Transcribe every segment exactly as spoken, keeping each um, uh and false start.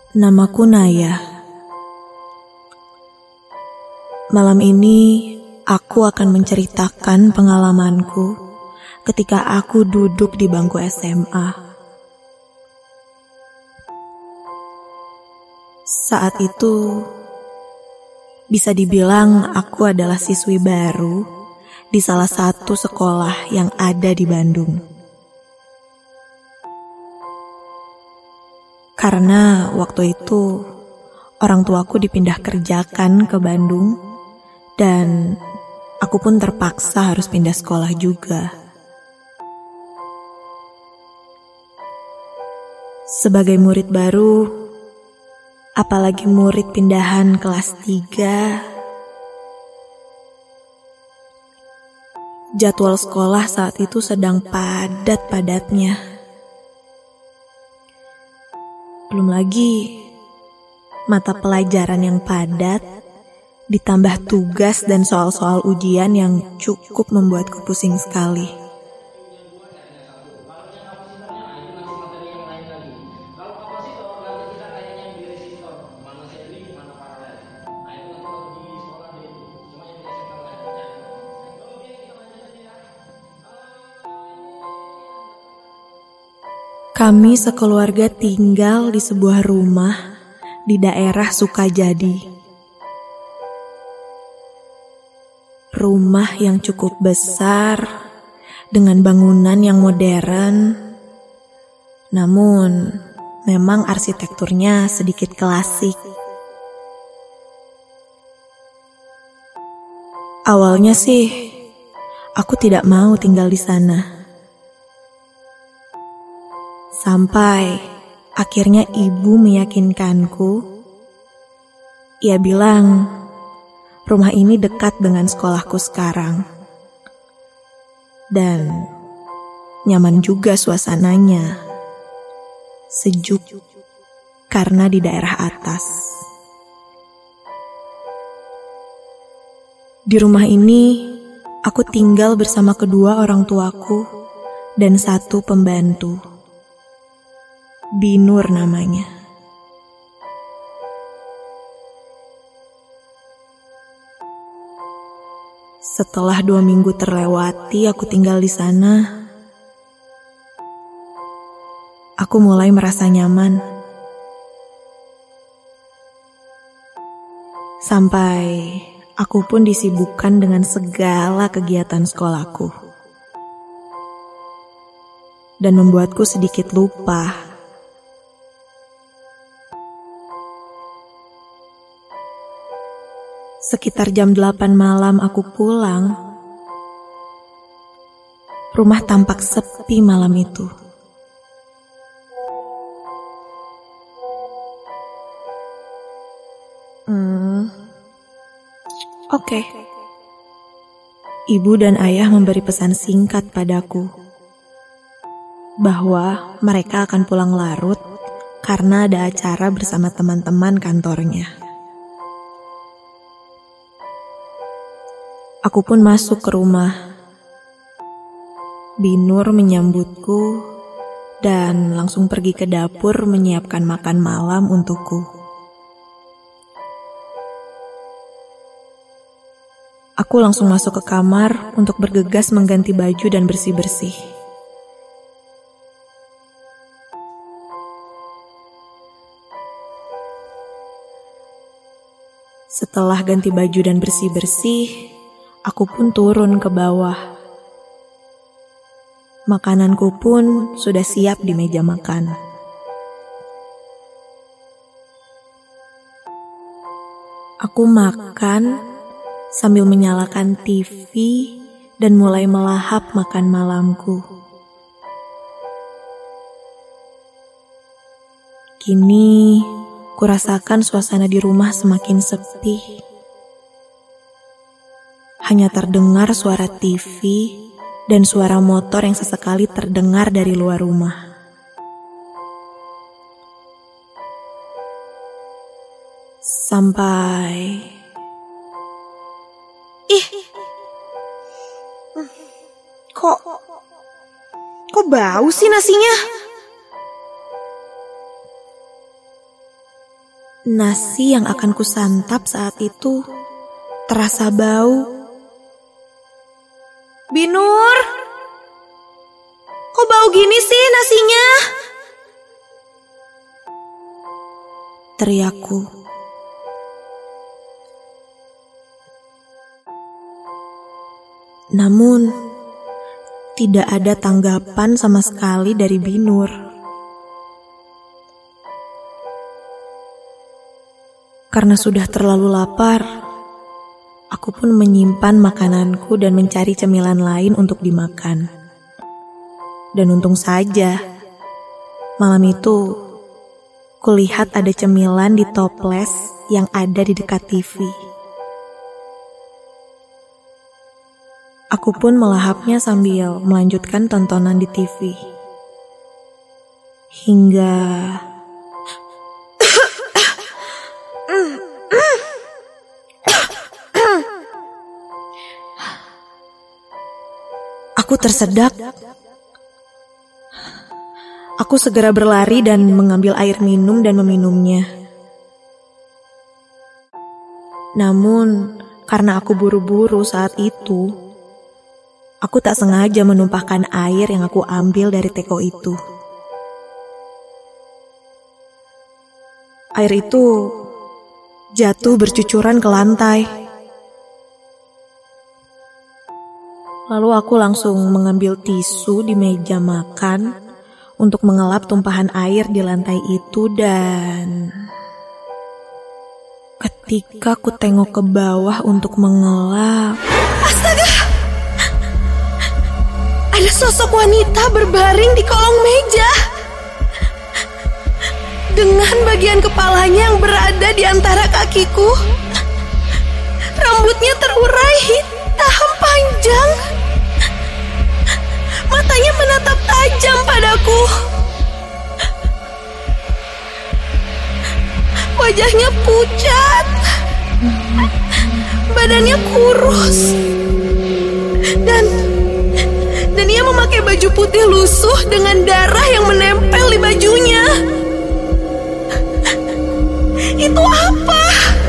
Namaku Naya. Malam ini aku akan menceritakan pengalamanku ketika aku duduk di bangku S M A. Saat itu bisa dibilang aku adalah siswi baru di salah satu sekolah yang ada di Bandung. Karena waktu itu orang tuaku dipindah kerjakan ke Bandung dan aku pun terpaksa harus pindah sekolah juga. Sebagai murid baru, apalagi murid pindahan kelas tiga, jadwal sekolah saat itu sedang padat-padatnya. Belum lagi mata pelajaran yang padat, ditambah tugas dan soal-soal ujian yang cukup membuatku pusing sekali. Kami sekeluarga tinggal di sebuah rumah di daerah Sukajadi. Rumah yang cukup besar dengan bangunan yang modern, namun memang arsitekturnya sedikit klasik. Awalnya sih aku tidak mau tinggal di sana. Sampai akhirnya ibu meyakinkanku. Ia bilang, rumah ini dekat dengan sekolahku sekarang. Dan nyaman juga suasananya. Sejuk karena di daerah atas. Di rumah ini, aku tinggal bersama kedua orang tuaku dan satu pembantu. Binur namanya. Setelah dua minggu terlewati aku tinggal di sana, aku mulai merasa nyaman. Sampai aku pun disibukkan dengan segala kegiatan sekolahku. Dan membuatku sedikit lupa. Sekitar jam delapan malam aku pulang. Rumah tampak sepi malam itu. Hmm, Oke. Okay. Ibu dan ayah memberi pesan singkat padaku bahwa mereka akan pulang larut karena ada acara bersama teman-teman kantornya. Aku pun masuk ke rumah. Binur menyambutku dan langsung pergi ke dapur menyiapkan makan malam untukku. Aku langsung masuk ke kamar untuk bergegas mengganti baju dan bersih-bersih. Setelah ganti baju dan bersih-bersih, aku pun turun ke bawah. Makananku pun sudah siap di meja makan. Aku makan sambil menyalakan T V dan mulai melahap makan malamku. Kini, kurasakan suasana di rumah semakin sepi. Hanya terdengar suara T V dan suara motor yang sesekali terdengar dari luar rumah. Sampai... Ih, kok, kok bau sih nasinya? Nasi yang akan kusantap saat itu terasa bau. Binur, kok bau gini sih nasinya? Teriakku. Namun, tidak ada tanggapan sama sekali dari Binur. Karena sudah terlalu lapar, aku pun menyimpan makananku dan mencari cemilan lain untuk dimakan. Dan untung saja, malam itu kulihat ada cemilan di toples yang ada di dekat T V. Aku pun melahapnya sambil melanjutkan tontonan di T V. Hingga aku tersedak. Aku segera berlari dan mengambil air minum dan meminumnya. Namun, karena aku buru-buru saat itu, aku tak sengaja menumpahkan air yang aku ambil dari teko itu. Air itu jatuh bercucuran ke lantai. Lalu aku langsung mengambil tisu di meja makan untuk mengelap tumpahan air di lantai itu, dan ketika ku tengok ke bawah untuk mengelap, astaga! Ada sosok wanita berbaring di kolong meja dengan bagian kepalanya yang berada di antara kakiku. Rambutnya terurai hitam panjang. Matanya menatap tajam padaku. Wajahnya pucat. Badannya kurus. Dan Dan ia memakai baju putih lusuh dengan darah yang menempel di bajunya. Itu apa?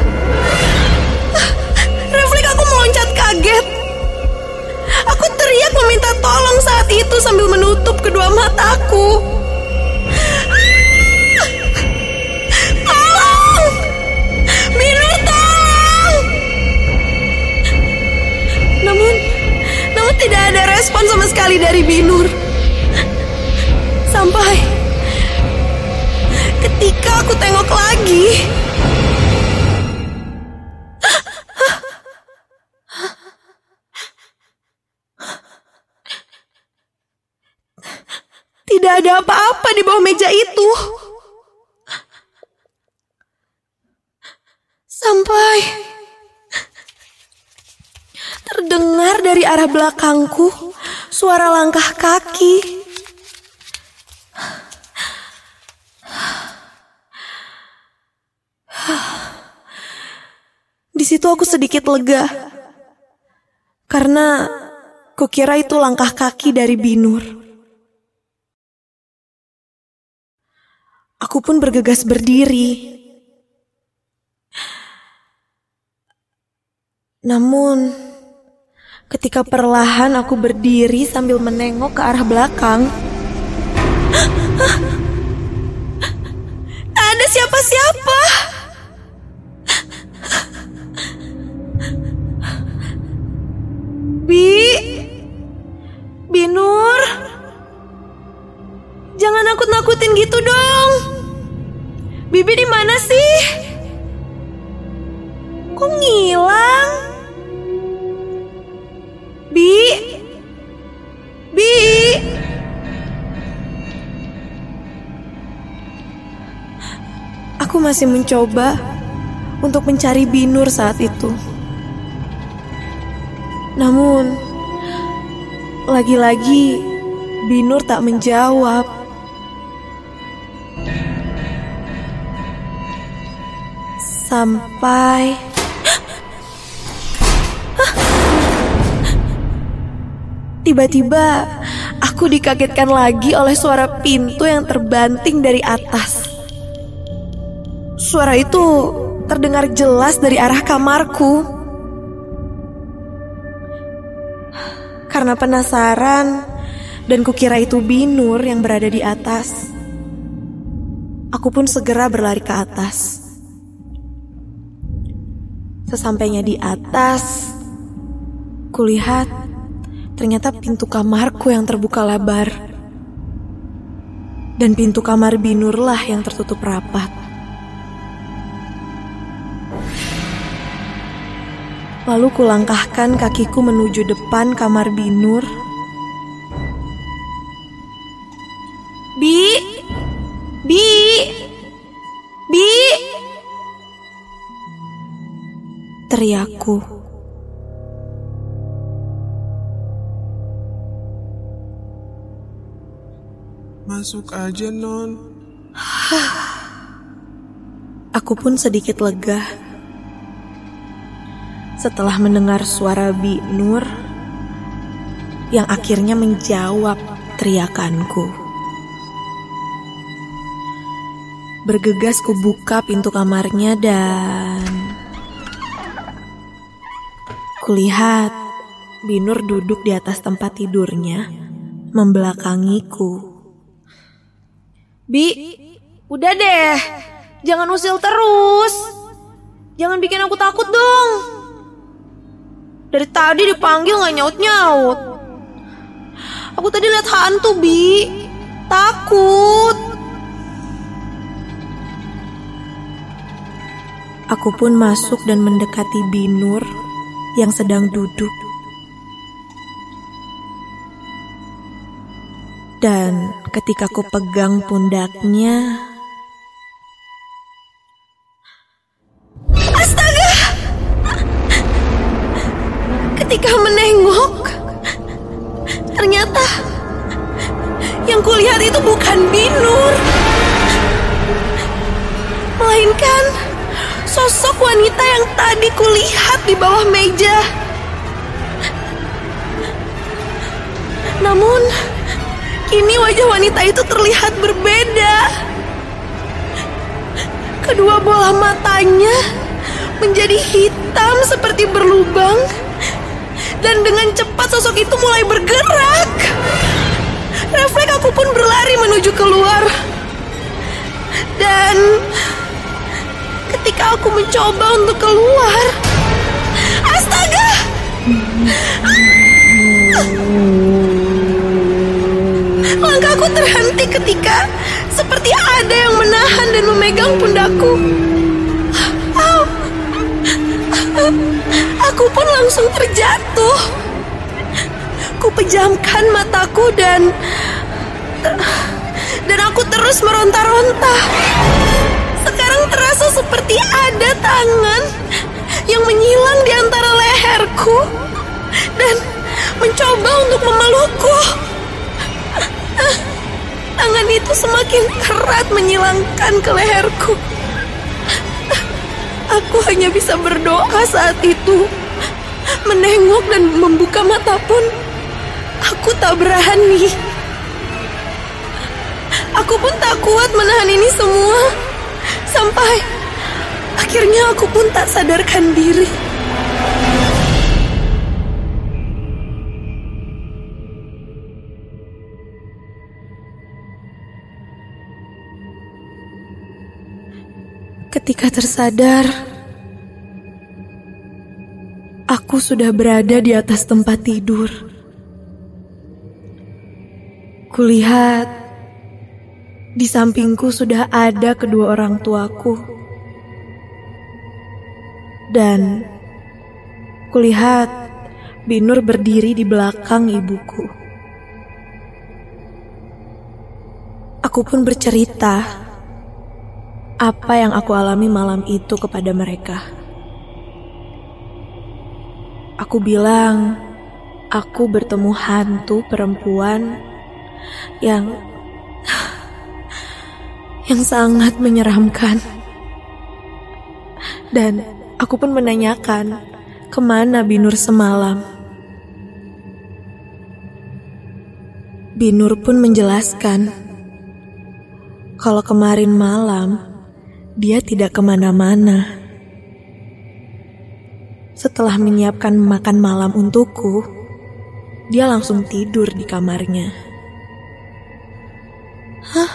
Refleks aku meloncat kaget. Aku teriak meminta tolong saat itu sambil menutup kedua mataku. Tolong! Binur, tolong! Namun, namun tidak ada respon sama sekali dari Binur. Sampai ketika aku tengok lagi, tidak ada apa-apa di bawah meja itu. Sampai terdengar dari arah belakangku suara langkah kaki. Di situ aku sedikit lega, karena kukira itu langkah kaki dari Binur. Aku pun bergegas berdiri. Namun, ketika perlahan aku berdiri sambil menengok ke arah belakang, tak ada siapa-siapa. Bi, Binur, jangan nakut-nakutin gitu dong. Bibi di mana sih? Kok ngilang? Bi, Bi. Aku masih mencoba untuk mencari Binur saat itu. Namun, lagi-lagi Binur tak menjawab. Sampai tiba-tiba aku dikagetkan lagi oleh suara pintu yang terbanting dari atas. suara itu terdengar jelas dari arah kamarku. Karena penasaran dan kukira itu Binur yang berada di atas, aku pun segera berlari ke atas. Sesampainya di atas, kulihat ternyata pintu kamarku yang terbuka lebar. Dan pintu kamar Binurlah yang tertutup rapat. Lalu kulangkahkan kakiku menuju depan kamar Binur. Bi! Bi! Bi! Teriakku. Masuk aja, Non. Aku pun sedikit lega setelah mendengar suara Binur yang akhirnya menjawab teriakanku. Bergegas ku buka pintu kamarnya dan kulihat Binur duduk di atas tempat tidurnya membelakangiku. Bi, udah deh, jangan usil terus. Jangan bikin aku takut dong. Dari tadi dipanggil gak nyaut-nyaut. Aku tadi lihat hantu, Bi. Takut. Aku pun masuk dan mendekati Binur yang sedang duduk. Dan ketika ku pegang pundaknya, astaga! Ketika menengok, ternyata yang kulihat itu bukan Binur, melainkan sosok wanita yang tadi kulihat di bawah meja. Namun kini wajah wanita itu terlihat berbeda. Kedua bola matanya menjadi hitam seperti berlubang. Dan dengan cepat sosok itu mulai bergerak. Refleks aku pun berlari menuju keluar. Dan ketika aku mencoba untuk keluar, astaga! Langkahku terhenti ketika seperti ada yang menahan dan memegang pundakku. Au. Aku pun langsung terjatuh. Ku pejamkan mataku dan dan aku terus meronta-ronta. Sekarang terasa seperti ada tangan yang menyilang di antara leherku dan mencoba untuk memelukku. Tangan itu semakin erat menyilangkan ke leherku. Aku hanya bisa berdoa saat itu. Menengok dan membuka mata pun aku tak berani. Aku pun tak kuat menahan ini semua. Sampai akhirnya aku pun tak sadarkan diri. Ketika tersadar, aku sudah berada di atas tempat tidur. Kulihat di sampingku sudah ada kedua orang tuaku. Dan kulihat Binur berdiri di belakang ibuku. Aku pun bercerita apa yang aku alami malam itu kepada mereka. Aku bilang, aku bertemu hantu perempuan yang yang sangat menyeramkan. Dan aku pun menanyakan kemana Binur semalam. Binur pun menjelaskan kalau kemarin malam dia tidak kemana-mana. Setelah menyiapkan makan malam untukku, dia langsung tidur di kamarnya. Hah?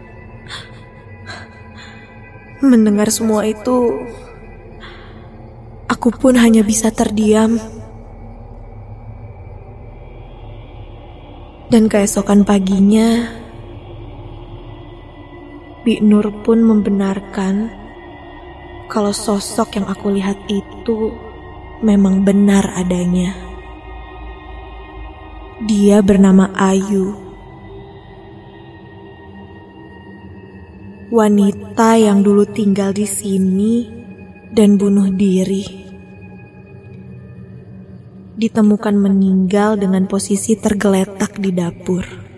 Mendengar semua itu, aku pun hanya bisa terdiam. Dan keesokan paginya, Bi Nur pun membenarkan kalau sosok yang aku lihat itu memang benar adanya. Dia bernama Ayu. Wanita yang dulu tinggal di sini dan bunuh diri. Ditemukan meninggal dengan posisi tergeletak di dapur.